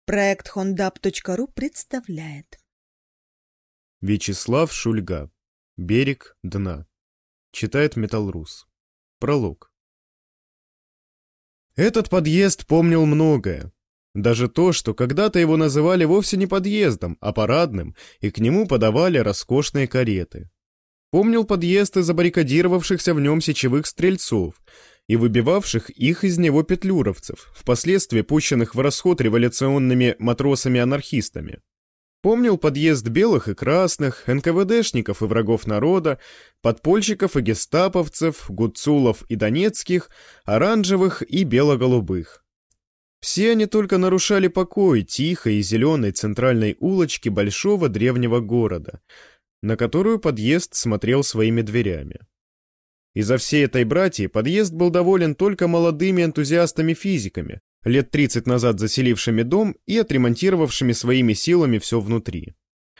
Проект hondap.ru представляет. Вячеслав Шульга. Берег дна. Читает Металлрус. Пролог. Этот подъезд помнил многое. Даже то, что когда-то его называли вовсе не подъездом, а парадным, и к нему подавали роскошные кареты. Помнил подъезд и забаррикадировавшихся в нем сечевых стрельцов и выбивавших их из него петлюровцев, впоследствии пущенных в расход революционными матросами-анархистами. Помнил подъезд белых и красных, НКВДшников и врагов народа, подпольщиков и гестаповцев, гуцулов и донецких, оранжевых и бело-голубых. Все они только нарушали покой тихой и зеленой центральной улочки большого древнего города, на которую подъезд смотрел своими дверями. Из-за всей этой братьи подъезд был доволен только молодыми энтузиастами-физиками, лет 30 назад заселившими дом и отремонтировавшими своими силами все внутри.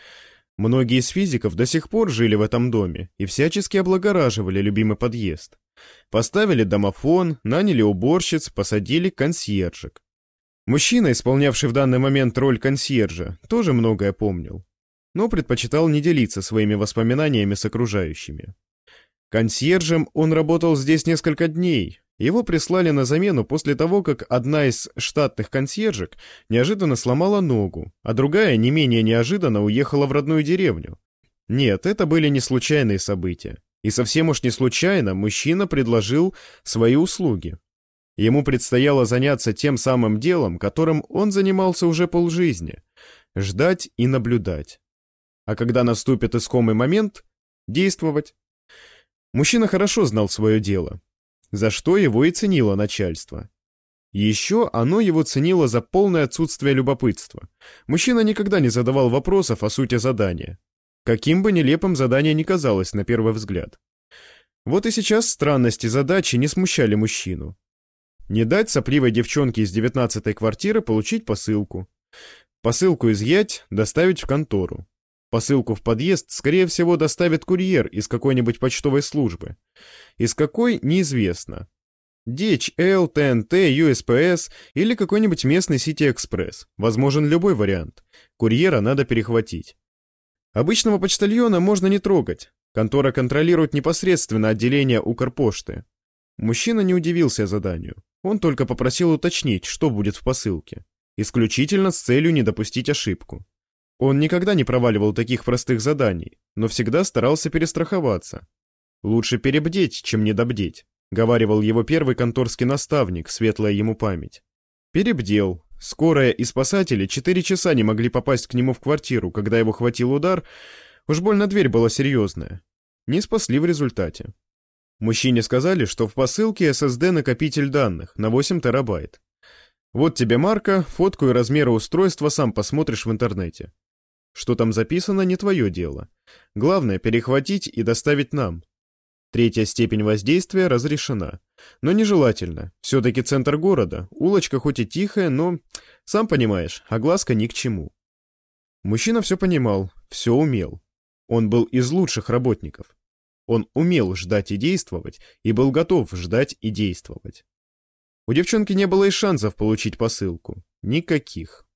Многие из физиков до сих пор жили в этом доме и всячески облагораживали любимый подъезд. Поставили домофон, наняли уборщиц, посадили консьержек. Мужчина, исполнявший в данный момент роль консьержа, тоже многое помнил, но предпочитал не делиться своими воспоминаниями с окружающими. Консьержем он работал здесь несколько дней. Его прислали на замену после того, как одна из штатных консьержек неожиданно сломала ногу, а другая не менее неожиданно уехала в родную деревню. Нет, это были не случайные события. И совсем уж не случайно мужчина предложил свои услуги. Ему предстояло заняться тем самым делом, которым он занимался уже полжизни — ждать и наблюдать. А когда наступит искомый момент — действовать. Мужчина хорошо знал свое дело, за что его и ценило начальство. Еще оно его ценило за полное отсутствие любопытства. Мужчина никогда не задавал вопросов о сути задания, каким бы нелепым задание ни казалось на первый взгляд. Вот и сейчас странности задачи не смущали мужчину. Не дать сопливой девчонке из 19-й квартиры получить посылку. Посылку изъять, доставить в контору. Посылку в подъезд, скорее всего, доставит курьер из какой-нибудь почтовой службы. Из какой — неизвестно. DHL, ТНТ, USPS или какой-нибудь местный Сити-экспресс. Возможен любой вариант. Курьера надо перехватить. Обычного почтальона можно не трогать. Контора контролирует непосредственно отделение Укрпошты. Мужчина не удивился заданию. Он только попросил уточнить, что будет в посылке. Исключительно с целью не допустить ошибку. Он никогда не проваливал таких простых заданий, но всегда старался перестраховаться. «Лучше перебдеть, чем недобдеть», — говаривал его первый конторский наставник, светлая ему память. Перебдел. Скорая и спасатели 4 часа не могли попасть к нему в квартиру, когда его хватил удар. Уж больно дверь была серьезная. Не спасли в результате. Мужчине сказали, что в посылке SSD-накопитель данных на 8 терабайт. Вот тебе марка, фотку и размеры устройства сам посмотришь в интернете. Что там записано, не твое дело. Главное — перехватить и доставить нам. 3-я степень воздействия разрешена. Но нежелательно. Все-таки центр города. Улочка хоть и тихая, но, сам понимаешь, огласка ни к чему. Мужчина все понимал, все умел. Он был из лучших работников. Он умел ждать и действовать, и был готов ждать и действовать. У девчонки не было и шансов получить посылку. Никаких.